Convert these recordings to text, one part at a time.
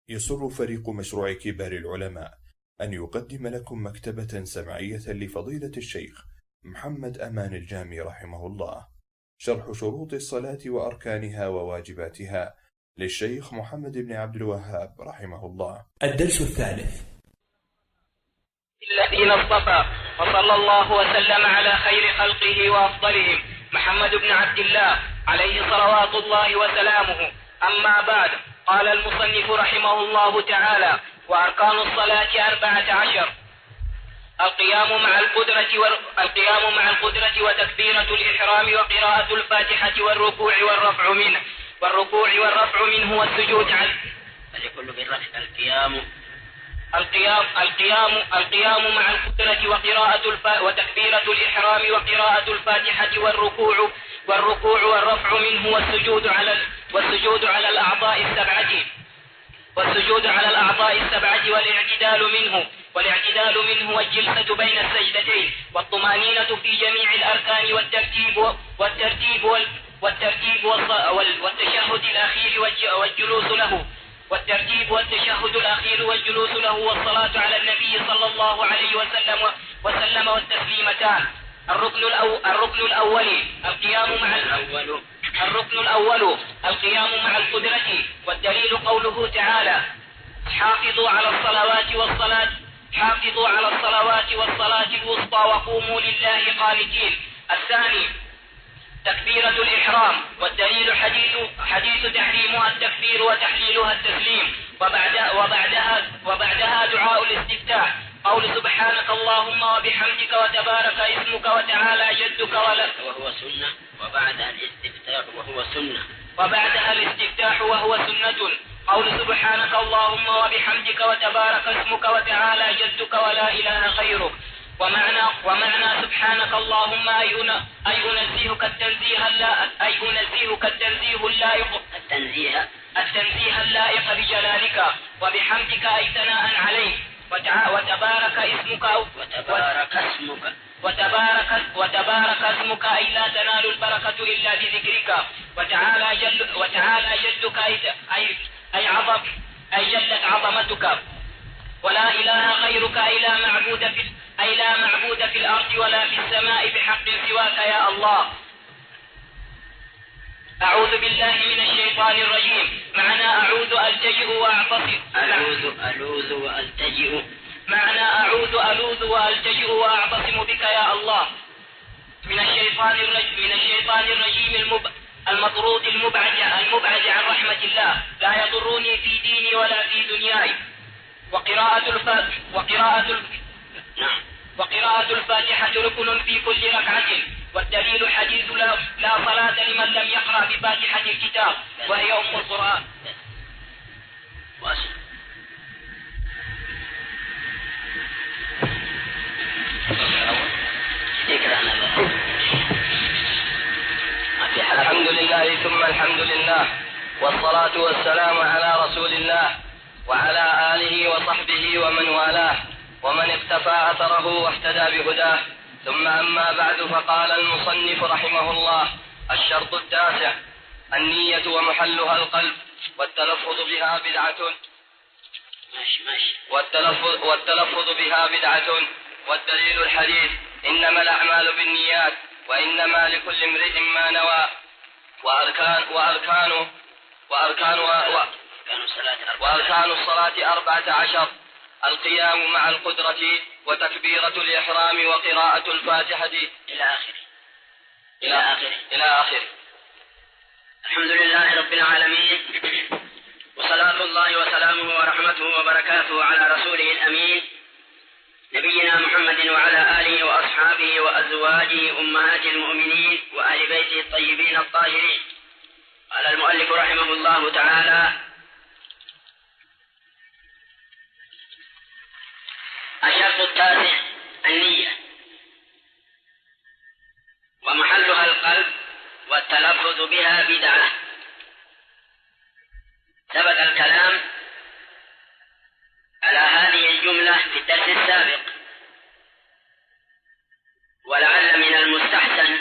يسر فريق مشروع كبار العلماء أن يقدم لكم مكتبة سمعية لفضيلة الشيخ محمد أمان الجامي رحمه الله، شرح شروط الصلاة وأركانها وواجباتها للشيخ محمد بن عبد الوهاب رحمه الله. الدرس الثالث. الذين اصطفى، وصلى الله وسلم على خير خلقه وأفضلهم محمد بن عبد الله عليه صلوات الله وسلامه. أما بعد، قال المصنف رحمه الله تعالى: وأركان الصلاة 14: القيام مع القدرة وتكبيرة الإحرام وقراءة الفاتحة والركوع والرفع منه والسجود عنه. فليكل بالرفع القيام مع القدرة وتكبيرة الإحرام وقراءة الفاتحة والركوع والرفع منه والسجود على الأعضاء السبعة والاعتدال منه والجلسة بين السجدتين والطمأنينة في جميع الأركان والتشهد الأخير والجلوس له والصلاة على النبي صلى الله عليه وسلم والتسليمتان. الركن الأول القيام مع القدرة، والدليل قوله تعالى: حافظوا على الصلوات والصلاة الوسطى وقوموا لله قانتين. الثاني تكبيرة الإحرام، والدليل حديث تحريمها التكبير وتحليلها التسليم، وبعدها دعاء الاستفتاح، قول سبحانك اللهم وبحمدك وتبارك اسمك وتعالى جدك وهو سنة، وبعدها الاستفتاح وهو سنة، قول سبحانك اللهم وبحمدك وتبارك اسمك وتعالى جدك ولا إله غيرك. ومعنى سبحانك اللهم أي أنزهك التنزيه اللائق بجلالك، وبحمدك أي ثناء عليك، وتبارك اسمك أي لا تنال البركة إلا بذكرك، وتعالى جدك أي جلت عظمتك، ولا إله غيرك أي لا معبود في الأرض ولا في السماء بحق سواك يا الله. أعوذ بالله من الشيطان الرجيم. معنى أعوذ ألتجئ وأعتصم. معنى أعوذ ألوذ وألتجئ وأعتصم بك يا الله من الشيطان الرجيم المطرود المبعد عن رحمة الله، لا يضرني في ديني ولا في دنياي. وقراءة الفاتحة ركن في كل ركعة، والدليل حديث لا صلاة لمن لم يقرأ بفاتحة الكتاب، وهي أم القرآن. الحمد لله ثم الحمد لله، والصلاة والسلام على رسول الله وعلى آله وصحبه ومن والاه ومن اقتفى أثره واهتدى بهداه. ثم أما بعد، فقال المصنف رحمه الله: الشرط التاسع النية ومحلها القلب، والتلفظ بها بدعة، والدليل الحديث: إنما الأعمال بالنيات وإنما لكل امرئ ما نوى. وأركان الصلاة 14: القيام مع القدرة، وتكبيرة الإحرام، وقراءة الفاتحة إلى آخره. الحمد لله رب العالمين، وصلاة الله وسلامه ورحمته وبركاته على رسوله الأمين نبينا محمد وعلى آله وأصحابه وأزواجه أمهات المؤمنين وآل بيته الطيبين الطاهرين. قال المؤلف رحمه الله تعالى: الشرط التاسع النية، ومحلها القلب، والتلفظ بها بدعة. سبق الكلام على هذه الجملة في الدرس السابق، ولعل من المستحسن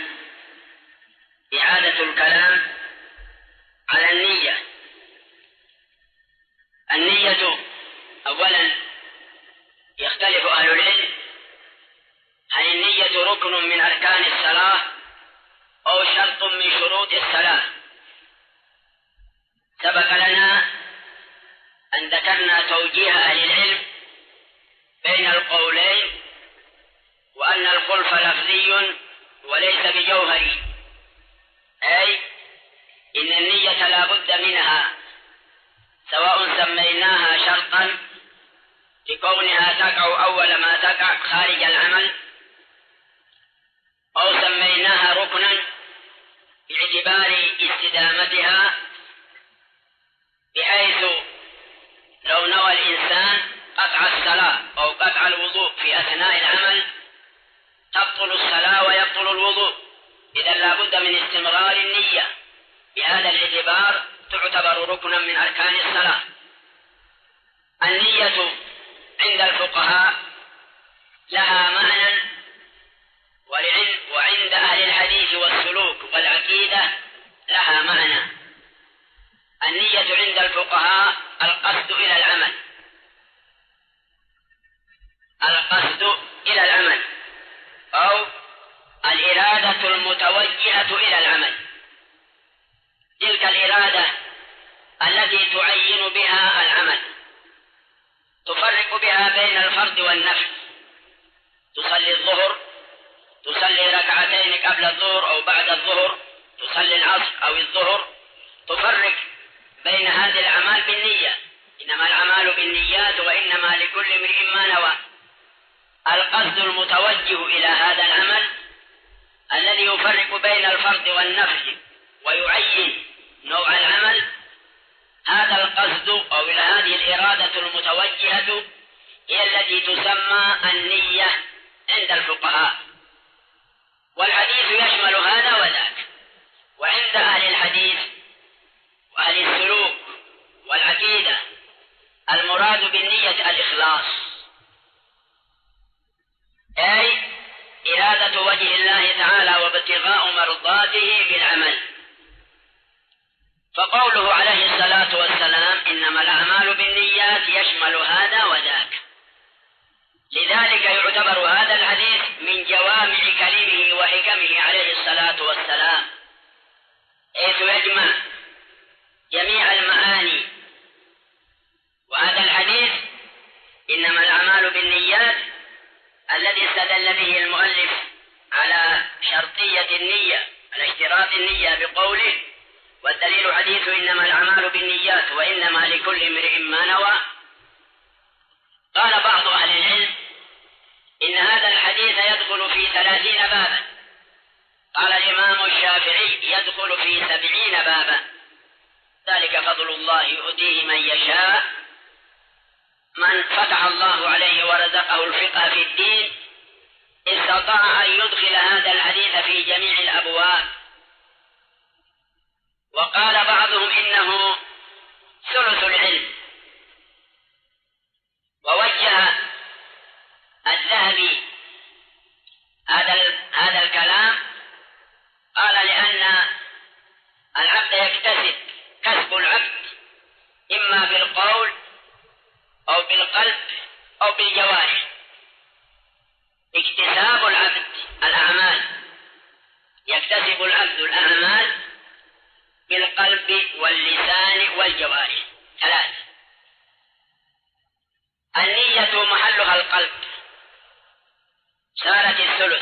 إعادة الكلام على النية النية أولا يختلف أهل العلم هل النية ركن من أركان الصلاة أو شرط من شروط الصلاة. سبق لنا أن ذكرنا توجيه أهل العلم بين القولين، وأن الخلف لفظي وليس بجوهري، أي إن النية لا بد منها، سواء سميناها شرطا لكونها تقع أول ما تقع خارج العمل، أو سميناها ركنا باعتبار استدامتها، بحيث لو نوى الإنسان قطع الصلاة أو قطع الوضوء في أثناء العمل تبطل الصلاة ويبطل الوضوء، إذا لا بد من استمرار النية، بهذا الاعتبار تعتبر ركنا من أركان الصلاة. النية عند الفقهاء لها معنى، وعند أهل الحديث والسلوك والعقيدة لها معنى. النية عند الفقهاء القصد إلى العمل، القصد إلى العمل أو الإرادة المتوجهة إلى العمل، تلك الإرادة التي تعين بها العمل، تفرق بها بين الفرض والنفل. تصلي الظهر، تصلي ركعتين قبل الظهر أو بعد الظهر، تصلي العصر أو الظهر، تفرق بين هذه الأعمال بالنية، إنما الأعمال بالنيات وإنما لكل امرئ ما نوى. القصد المتوجه إلى هذا العمل الذي يفرق بين الفرض والنفل ويعين نوع العمل، هذا القصد أو إلى هذه الإرادة المتوجهة هي التي تسمى النية عند الفقهاء. والحديث يشمل هذا وذاك. وعند أهل الحديث وأهل السلوك والعقيدة المراد بالنية الإخلاص، أي إرادة وجه الله تعالى وابتغاء مرضاته بالعمل. فقوله عليه الصلاة والسلام إنما الأعمال بالنيات يشمل هذا وذاك، لذلك يعتبر هذا الحديث من جوامع كلمه وحكمه عليه الصلاة والسلام، حيث يجمع جميع المعاني. وهذا الحديث إنما الأعمال بالنيات الذي استدل به المؤلف على شرطية النية، على اشتراط النية بقوله والدليل حديث إنما الأعمال بالنيات وإنما لكل امرئ ما نوى. قال بعض أهل العلم إن هذا الحديث يدخل في 30 بابا، قال الإمام الشافعي يدخل في 70 بابا، ذلك فضل الله يؤتيه من يشاء. من فتح الله عليه ورزقه الفقه في الدين استطاع أن يدخل هذا الحديث في جميع الأبواب. وقال بعضهم إنه ثلث العلم. ووجه الذهبي هذا الكلام، قال لأن العبد يكتسب، كسب العبد إما بالقول أو بالقلب أو بالجوارح. اكتساب العبد الأعمال، يكتسب العبد الأعمال بالقلب واللسان والجوارح، 3. النية محلها القلب، صارت الثلث.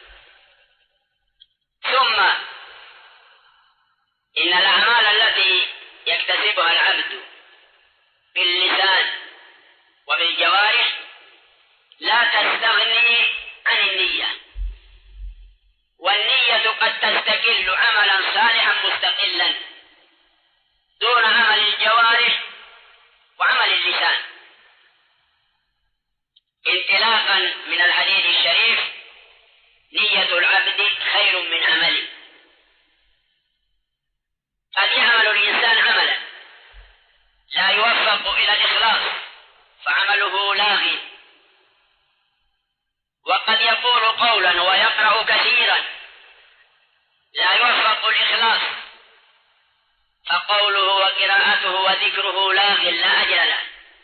ثم إن الأعمال التي يكتسبها العبد باللسان وبالجوارح لا تستغني عن النية، والنية قد تستقل عملا صالحا مستقلا دون عمل الجوارح وعمل اللسان، انطلاقا من الحديث الشريف نية العبد خير من عمله. قد يعمل الإنسان عملا لا يوفق إلى الإخلاص فعمله لاغي، وقد يقول قولا ويقرأ كثيرا لا يوفق الإخلاص فقوله وقراءته ذكره لاغ لا أجل له.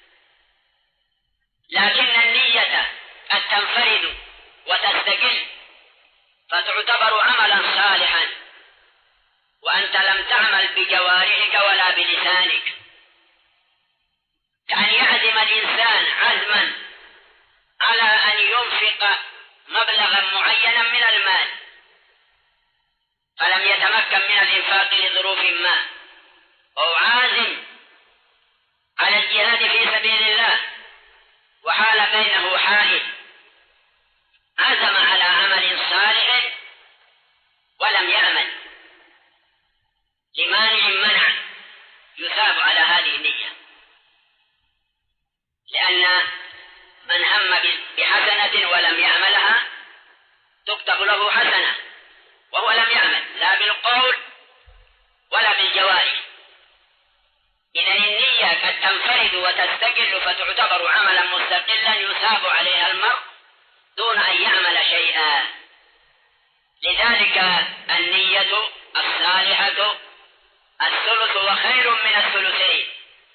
لكن النية قد تنفرد وتستقل فتعتبر عملا صالحا وأنت لم تعمل بجوارحك ولا بلسانك، كأن يعزم الإنسان عزما على أن ينفق مبلغا معينا من المال فلم يتمكن من الإنفاق لظروف ما، أو عازم على الجهاد في سبيل الله وحال بينه حائل، عزم على عمل صالح ولم يعمل لمانع منع، يثاب على هذه النية، لأن من هم بحسنة ولم يعملها تكتب له حسنة وهو لم يعمل لا بالقول ولا بالجوارح. إذن النية قد تنفرد وتستقل فتعتبر عملا مستقلا يثاب عليها المرء دون أن يعمل شيئا. لذلك النية الصالحة الثلث وخير من الثلثين.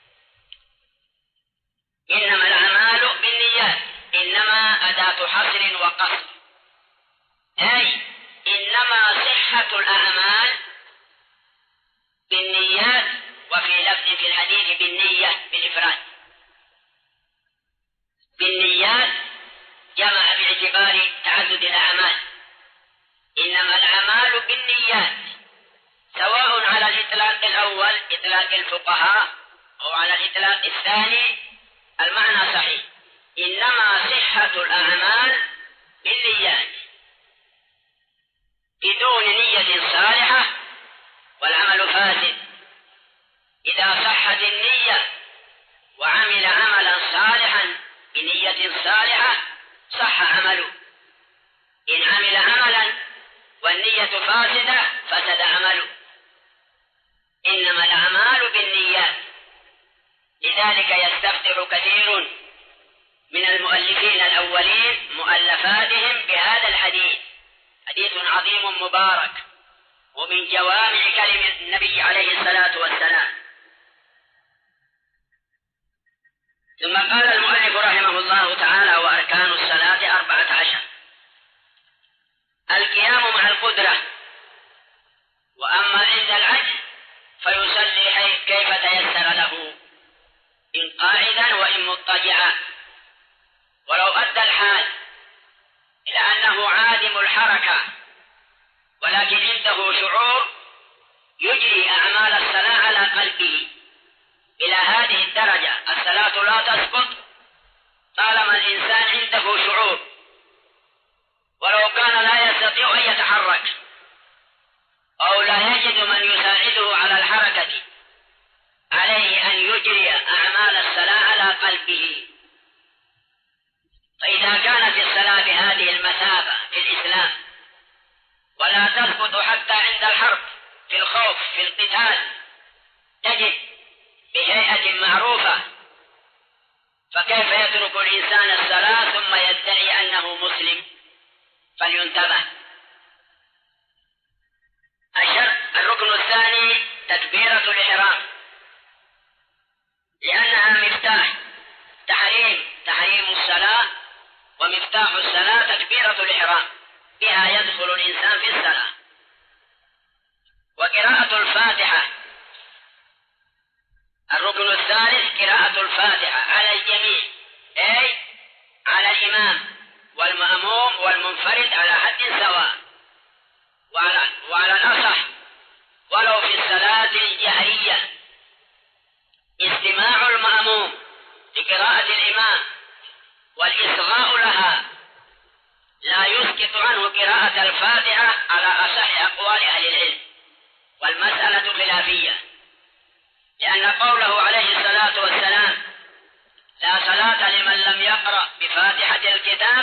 إنما الأعمال بالنيات، إنما أداة حصر وقصر، أي إنما صحة الأعمال بالنيات، وفي لفظ في الحديث بالنية بالإفراد. بالنيات جمع باعتبار تعدد الأعمال، إنما الأعمال بالنيات، سواء على الإطلاق الأول إطلاق الفقهاء أو على الإطلاق الثاني المعنى صحيح، إنما صحة الأعمال بالنيات. بدون نية صالحة والعمل فاسد. إذا صحت النية وعمل عملا صالحا بنية صالحة صح عمله. إن عمل عملا والنية فاسدة فسد عمله. إنما الأعمال بالنيات. لذلك يستفتح كثير من المؤلفين الأولين مؤلفاتهم بهذا الحديث، حديث عظيم مبارك ومن جوامع كلمة النبي عليه الصلاة والسلام. ثم قال المؤلف رحمه الله تعالى: وأركان الصلاة 14. القيام مع القدرة، وأما عند العجز فيصلي كيف تيسر له، إن قاعدا وإن مضطجعا، ولو أدى الحال إلى أنه عادم الحركة ولكن عنده شعور يجري أعمال الصلاة على قلبه إلى هذه الدرجة. الصلاة لا تسقط طالما الإنسان عنده شعور، ولو كان لا يستطيع أن يتحرك أو لا يجد من يساعده على الحركة، عليه أن يجري أعمال الصلاة على قلبه. فإذا كانت الصلاة بهذه المثابة في الإسلام ولا تسقط حتى عند الحرب، في الخوف، في القتال، تجد بهيئة معروفة، فكيف يترك الإنسان الصلاة ثم يدعي أنه مسلم؟ فلينتبه. الركن الثاني تكبيرة الإحرام، لأنها مفتاح تحريم الصلاة، ومفتاح الصلاة تكبيرة الإحرام، بها يدخل الإنسان في الصلاة. وقراءة الفاتحة، الركن الثالث قراءة الفاتحة على الجميع، أي على الإمام والمأموم والمنفرد على حد سواء، وعلى الأصح ولو في الصلاة الجهرية استماع المأموم لقراءة الإمام والإصغاء لها لا يسقط عنه قراءة الفاتحة على أصح أقوال أهل العلم، والمسألة خلافية، لأن قوله عليه الصلاة والسلام: لا صلاة لمن لم يقرأ بفاتحة الكتاب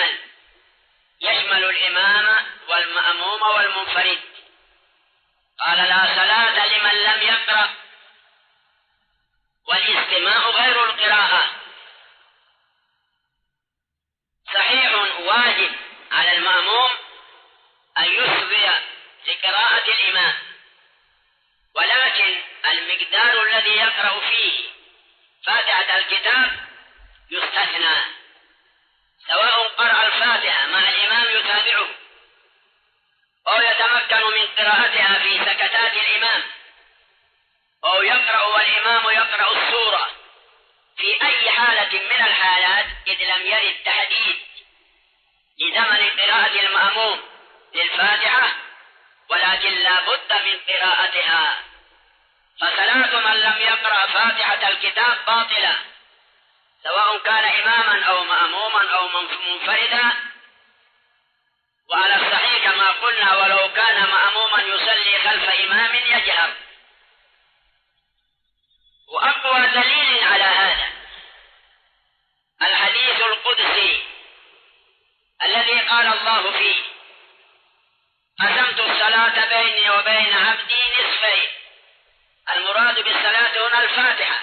يشمل الإمام والمأموم والمنفرد. قال: لا صلاة لمن لم يقرأ، والاستماع غير القراءة. صحيح واجب على المأموم أن يصغي لقراءة الإمام، ولكن المقدار الذي يقرأ فاتحة الكتاب يستثنى، سواء قرأ الفاتحة مع الإمام يتابعه أو يتمكن من قراءتها في سكتات الإمام، أو يقرأ والإمام يقرأ السورة، في أي حالة من الحالات إذ لم يرد تحديد لزمن قراءة المأموم للفاتحة، ولكن لا بد من قراءتها. فصلاة من لم يقرأ فاتحة الكتاب باطلة، سواء كان إماما أو مأموما أو منفردا، وعلى الصحيح كما قلنا ولو كان مأموما يصلي خلف إمام يجهر. وأقوى دليل على هذا الحديث القدسي الذي قال الله فيه: قسمت الصلاة بيني وبين عبدي نصفين. المراد بالصلاة هنا الفاتحة.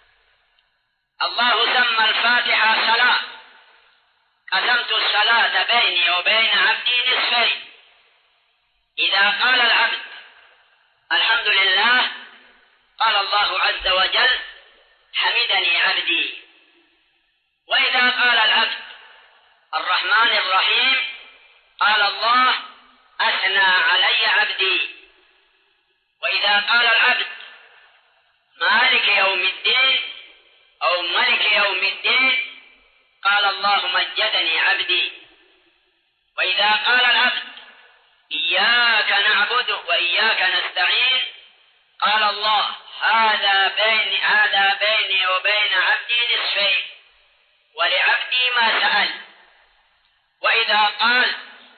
الله سمى الفاتحة صلاة. قسمت الصلاة بيني وبين عبدي نصفين. إذا قال العبد الحمد لله قال الله عز وجل: حمدني عبدي. وإذا قال العبد الرحمن الرحيم قال الله: أثنى علي عبدي. وإذا قال العبد مالك يوم الدين أو ملك يوم الدين قال الله: مجدني عبدي. وإذا قال العبد إياك نعبد وإياك نستعين قال الله: هذا بيني وبين عبدي نصفين ولعبدي ما سأل. وإذا قال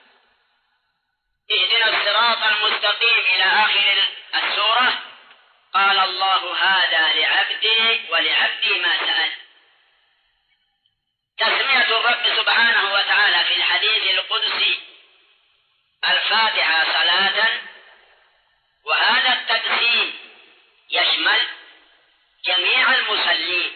اهدنا الصراط المستقيم إلى آخر السورة قال الله: هذا لعبدي ولعبدي ما سأل. تسمية الرب سبحانه وتعالى في الحديث القدسي الفاتحة صلاة، وهذا التقسيم يشمل جميع المصلين،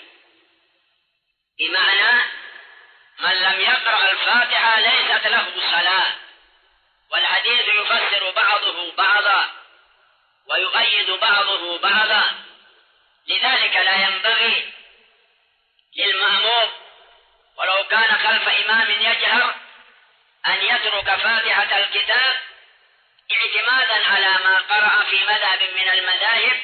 بمعنى من لم يقرأ الفاتحة ليست له صلاة. والحديث يفسر بعضه بعضا ويؤيد بعضه بعضا، لذلك لا ينبغي للمأموم ولو كان خلف إمام يجهر أن يترك فاتحة الكتاب اعتمادا على ما قرأ في مذهب من المذاهب،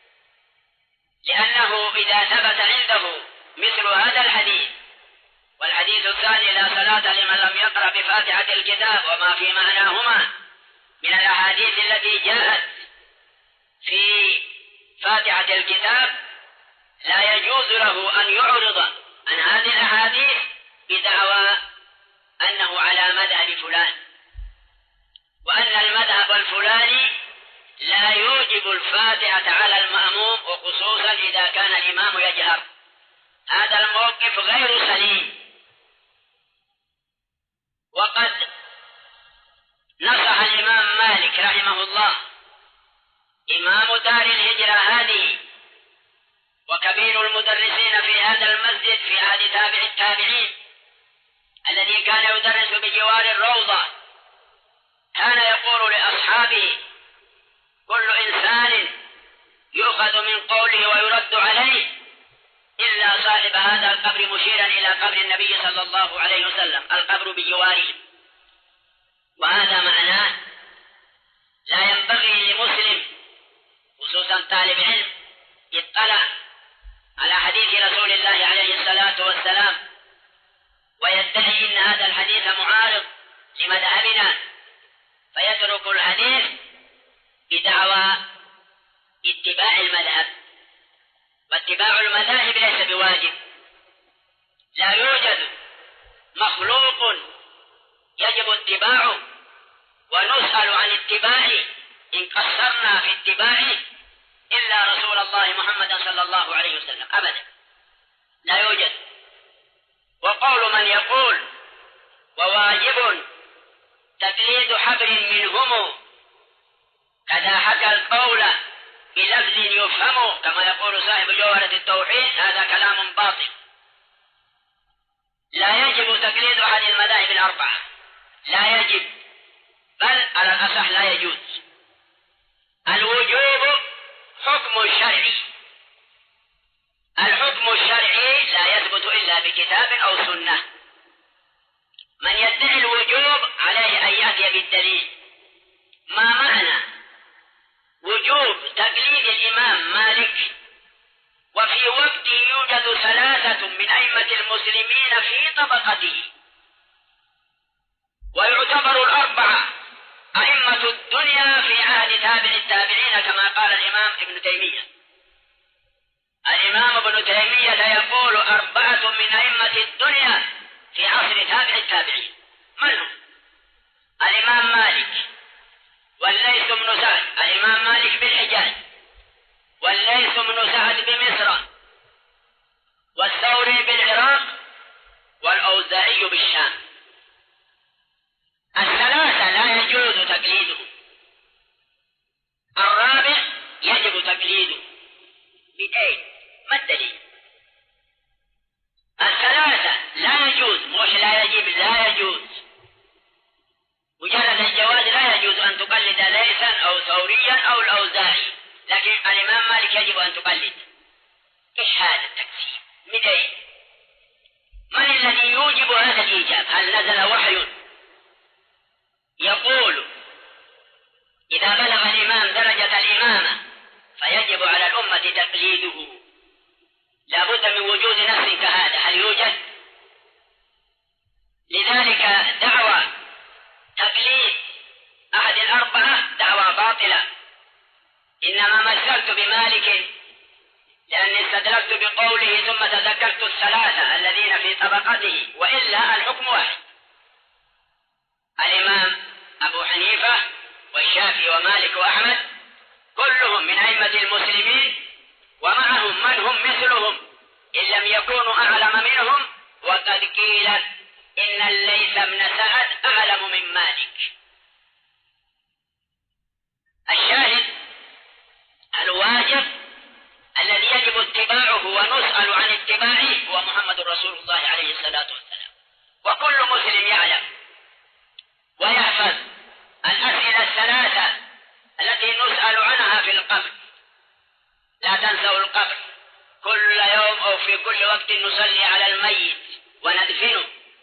لأنه إذا ثبت عنده مثل هذا الحديث والحديث الثاني: لا صلاة لمن لم يقرأ بفاتحة الكتاب، وما في معناهما من الأحاديث التي جاءت في فاتحة الكتاب، لا يجوز له أن يعرض عن هذه الأحاديث بدعوى أنه على مذهب فلان، وأن المذهب الفلاني لا يوجب الفاتحة على المأموم، وخصوصا إذا كان الإمام يجهر. هذا الموقف غير سليم. وقد نصح الإمام مالك رحمه الله إمام دار الهجرة هذه وكبير المدرسين في هذا المسجد في عهد تابع التابعين الذي كان يدرس بجوار الروضة، كان يقول لأصحابه: كل إنسان يؤخذ من قوله ويرد عليه إلا صاحب هذا القبر، مشيرا إلى قبر النبي صلى الله عليه وسلم، القبر بجواره. وهذا معناه لا ينبغي لمسلم خصوصا طالب علم يطلع على حديث رسول الله عليه الصلاة والسلام ويدعي إن هذا الحديث معارض لمذهبنا فيترك الحديث بدعوى اتباع المذهب. واتباع المذاهب ليس بواجب. لا يوجد مخلوق يجب اتباعه ونسأل عن اتباعه إن قصرنا في اتباعه إلا رسول الله محمد صلى الله عليه وسلم، أبدا لا يوجد. وقول من يقول وواجب تقليد حبر منهم كذا حكى القول بلفظ يفهم كما يقول صاحب جوهرة التوحيد، هذا كلام باطل. لا يجب تقليد أحد المذاهب الأربعة، لا يجب، بل على الأصح لا يجوز. الوجوب حكم شرعي، الحكم الشرعي إلا بكتاب أو سنة. من يدعي الوجوب عليه أن يأتي بالدليل. ما معنى وجوب تقليد الإمام مالك وفي وقت يوجد 3 من أئمة المسلمين في طبقته، ويعتبر 4 أئمة الدنيا في عهد تابع التابعين كما قال الإمام ابن تيمية. الإمام ابن تيمية يقول 4 من أئمة الدنيا في عصر تابع التابعين. من هم؟ الإمام مالك، والليث بن سعد، الإمام مالك بالحجاز، والليث بن سعد بمصر، والثوري بالعراق، والأوزاعي بالشام. 3 لا يجوز تقليده، 4 يجب تقليده. بدين ما الدليل؟ 3 لا يجوز، مش لا يجب، لا يجوز. مجرد الجواز لا يجوز أن تقلد ليثا أو ثوريا أو الأوزاعي، لكن الإمام مالك يجب أن تقلد. إيش هذا التقسيم؟ بدين. من الذي يوجب هذا الإيجاب؟ هل نزل وحي يقول إذا بلغ الإمام درجة الإمامة فيجب على الأمة تقليده؟ لا بد من وجود نص كهذا. هل يوجد؟ لذلك دعوى تقليد أحد 4 دعوى باطلة. إنما مثلت بمالك لأني استدركت بقوله ثم تذكرت 3 الذين في طبقته، وإلا الحكم واحد. الإمام أبو حنيفة والشافعي ومالك وأحمد كلهم من أئمة المسلمين، ومعهم من هم مثلهم إن لم يكونوا أعلم منهم. وقد قيل إن الليث بن سعد أعلم من مالك. الشاهد الواجب الذي يجب اتباعه ونسأل عن اتباعه هو محمد رسول الله عليه الصلاة والسلام. وكل مسلم يعلم ويحفظ الأسئلة 3 التي نسأل عنها في القبر. لا تنسوا القبر. كل يوم أو في كل وقت نصلي على الميت وندفنه.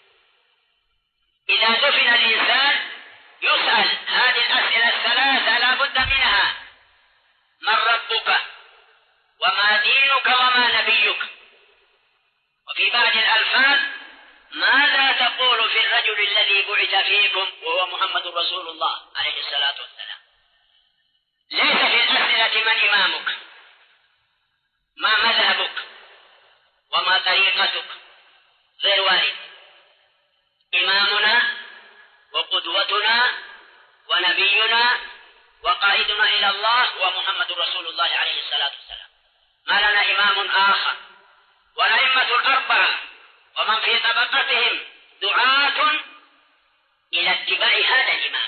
إذا دفن الإنسان يسأل هذه الأسئلة 3 لا بد منها. من ربك؟ وما دينك؟ وما نبيك؟ وفي بعض الألفاظ ماذا تقول في الرجل الذي بعث فيكم وهو محمد رسول الله عليه الصلاة والسلام؟ ليس في الأسئلة من إمامك، ما مذهبك، وما طريقتك، غير وارد. إمامنا وقدوتنا ونبينا وقائدنا إلى الله ومحمد رسول الله عليه الصلاة والسلام. ما لنا إمام آخر. والأئمة 4 ومن في طبقتهم دعاة إلى اتباع هذا الإمام.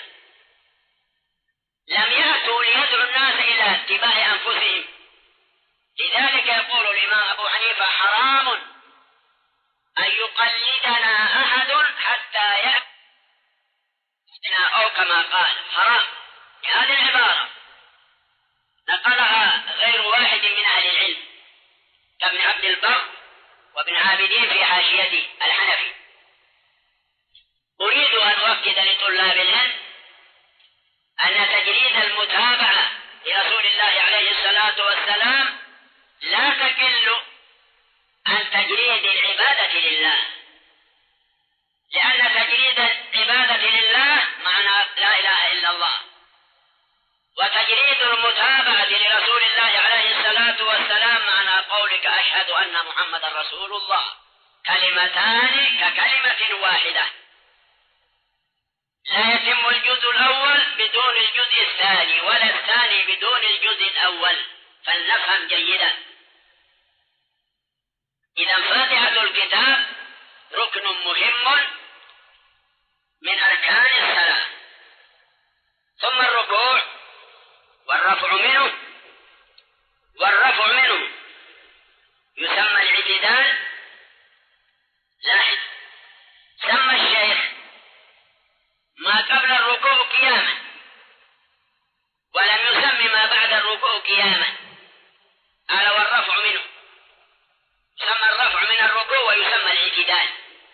لم يأتوا ليدعوا الناس إلى اتباع أنفسهم. لذلك يقول الإمام أبو حنيفة حرام أن يقلدنا أحد حتى يأتي، أو كما قال حرام. هذه العبارة نقلها غير واحد من أهل العلم كابن عبد البر وابن عابدين في حاشيته الحنفي. أريد أن أؤكد لطلاب العلم أن تجريد المتابعة لرسول الله عليه الصلاة والسلام لا تقل عن تجريد العبادة لله، لأن تجريد العبادة لله معنى لا إله إلا الله، وتجريد المتابعة لرسول الله عليه الصلاة والسلام معنى قولك أشهد أن محمد رسول الله، كلمتان ككلمة واحدة. لا يتم الجزء الأول بدون الجزء الثاني، ولا الثاني بدون الجزء الأول، فلنفهم جيدا. إذا فاتحة الكتاب ركن مهم من أركان الصلاة، ثم الركوع والرفع منه، والرفع منه يسمى الاعتدال. لاحظ سمى الشيخ ما قبل الركوع قياما، ولم يسمي ما بعد الركوع قياما. قال والرفع منه، سمى الرفع من الركوع ويسمى الاعتدال.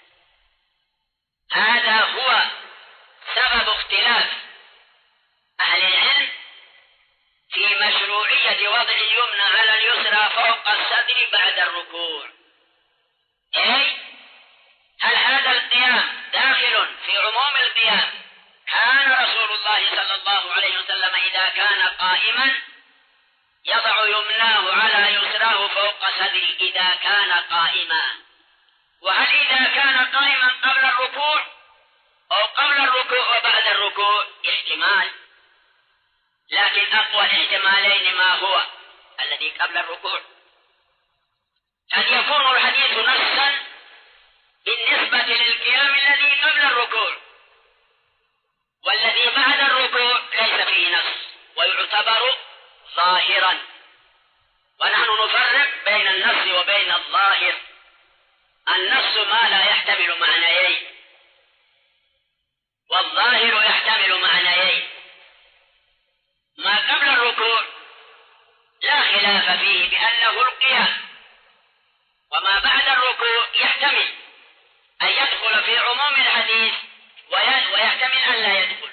هذا هو سبب اختلاف أهل العلم في مشروعية وضع اليمنى على اليسرى فوق الصدر بعد الركوع. أي هل هذا القيام داخل في عموم القيام؟ كان رسول الله صلى الله عليه وسلم إذا كان قائما يضع يمناه على يسراه فوق صدره إذا كان قائما. وهل إذا كان قائما قبل الركوع أو قبل الركوع وبعد الركوع؟ احتمال، لكن أقوى الاحتمالين ما هو الذي قبل الركوع. قد يكون الحديث نصا بالنسبة للقيام الذي قبل الركوع، والذي بعد الركوع ليس فيه نص ويعتبر ظاهرا. ونحن نفرق بين النص وبين الظاهر. النص ما لا يحتمل معنيين، والظاهر يحتمل معنيين. ما قبل الركوع لا خلاف فيه بأنه القيام، وما بعد الركوع يحتمل أن يدخل في عموم الحديث ويحتمل أن لا يدخل.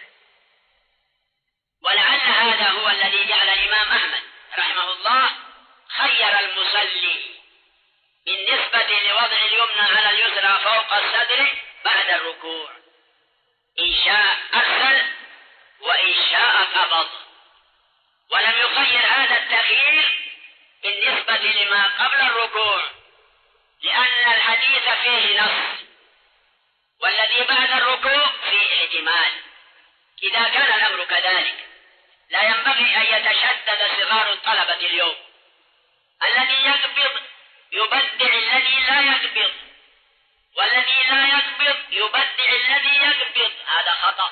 ولعل هذا هو الذي جعل الإمام أحمد رحمه الله خير المصلي بالنسبة لوضع اليمنى على اليسرى فوق الصدر بعد الركوع، إن شاء أرسل وإن شاء قبض. ولم يخير هذا التخيير بالنسبة لما قبل الركوع، لأن الحديث فيه نص، والذي بعد الركوع فيه احتمال. إذا كان الأمر كذلك لا ينبغي أن يتشدد صغار الطلبة اليوم. الذي يقبض يبدع الذي لا يقبض، والذي لا يقبض يبدع الذي يقبض. هذا خطأ.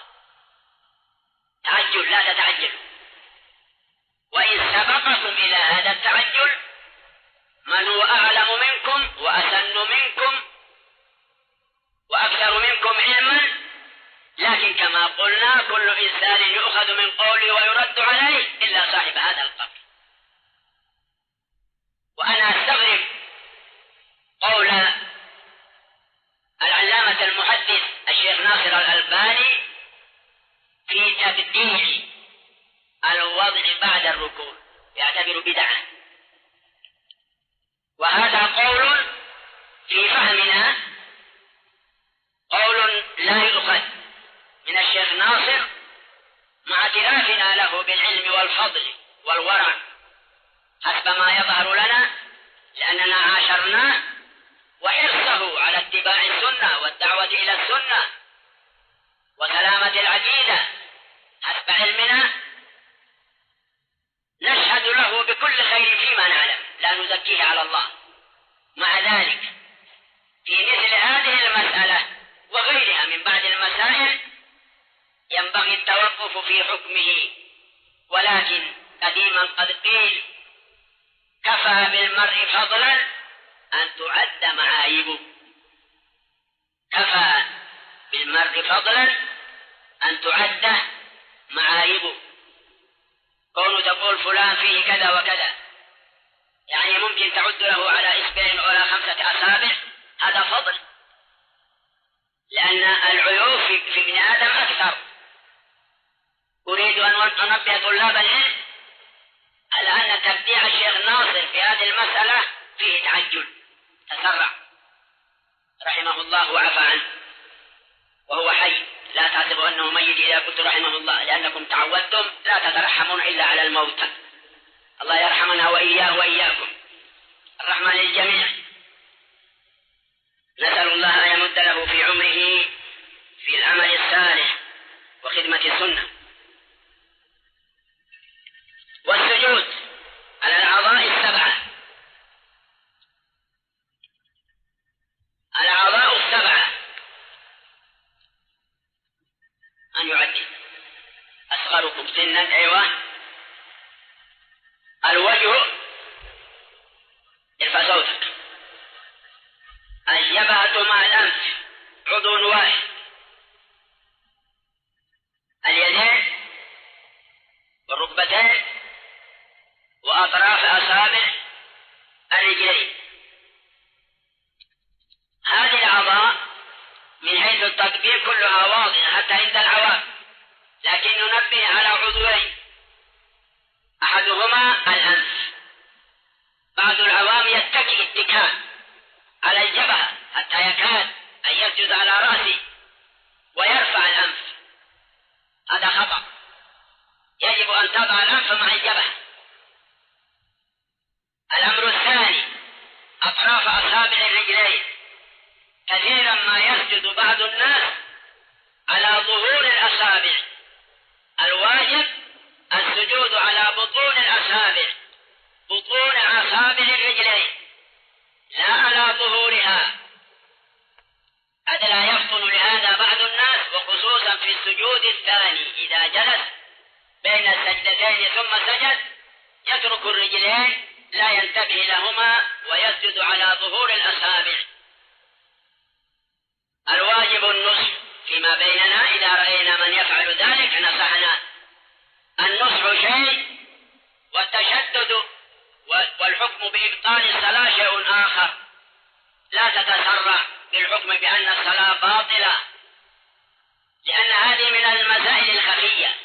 تعجل، لا تتعجلوا. وإن سبقكم إلى هذا التعجل من هو أعلم منكم وأسن منكم وأكثر منكم علما، لكن كما قلنا كل إنسان يؤخذ من قوله ويرد عليه إلا صاحب هذا القبر. وأنا أستغرب قول العلامة المحدث الشيخ ناصر الألباني في تبديع الوضع بعد الركوع، يعتبر بدعة. وهذا قول في فهمنا قول لا يؤخذ من الشيخ ناصر، مع اعترافنا له بالعلم والفضل والورع حسب ما يظهر لنا، لأننا عاشرناه، وحرصه على اتباع السنة والدعوة إلى السنة وسلامة العقيدة حسب علمنا. نشهد له بكل خير فيما نعلم، لا نزكيه على الله. مع ذلك في مثل هذه المسألة وغيرها من بعض المسائل ينبغي التوقف في حكمه. ولكن قديما قد قيل كفى بالمرء فضلا أن تعد معايبه. كفى بالمرء فضلا أن تعد معايبه. كونه تقول فلان فيه كذا وكذا، يعني ممكن تعد له على إصبع ولا 5 أصابع، هذا فضل، لأن العيوب في ابن آدم أكثر. أريد أن أنبه طلاب العلم على أن تبديع الشيخ ناصر في هذه المسألة فيه تعجل، تسرع رحمه الله وعفى عنه وهو حي. لا تعتبروا أنه ميت إذا قلت رحمه الله، لأنكم تعودتم لا تترحمون إلا على الموتى. الله يرحمنا وإياه وإياكم، الرحمة للجميع. نسأل الله أن يمد له في عمره في العمل الصالح وخدمة السنة. والسجود على الأعضاء السبعة. الأعضاء السبعة أن يعدل. أصغركم سنا أيوة. الوجه، ارفع صوتك. الجبهة مع الأنف عضو واحد. اليدين والركبتين وأطراف أصابع الرجلين. التكبير كلها واضحة حتى عند العوام، لكن ننبه على عضوين، أحدهما الأنف. بعض العوام يتكئ اتكاء على الجبهة حتى يكاد أن يسجد على رأسه ويرفع الأنف، هذا خطأ، يجب أن تضع الأنف مع الجبهة. الأمر الثاني أطراف أصابع الرجلين، كثيرا ما يسجد بعض الناس على ظهور الأصابع، الواجب السجود على بطون الأصابع، بطون أصابع الرجلين، لا على ظهورها. قد لا يفطن لهذا بعض الناس، وخصوصا في السجود الثاني إذا جلس بين السجدتين ثم سجد يترك الرجلين لا ينتبه لهما ويسجد على ظهور الأصابع. الواجب النصح فيما بيننا، إذا رأينا من يفعل ذلك نصحنا. النصح شيء والتشدد والحكم بإبطال الصلاة شيء آخر. لا تتسرع بالحكم بأن الصلاة باطلة، لأن هذه من المسائل الخفية.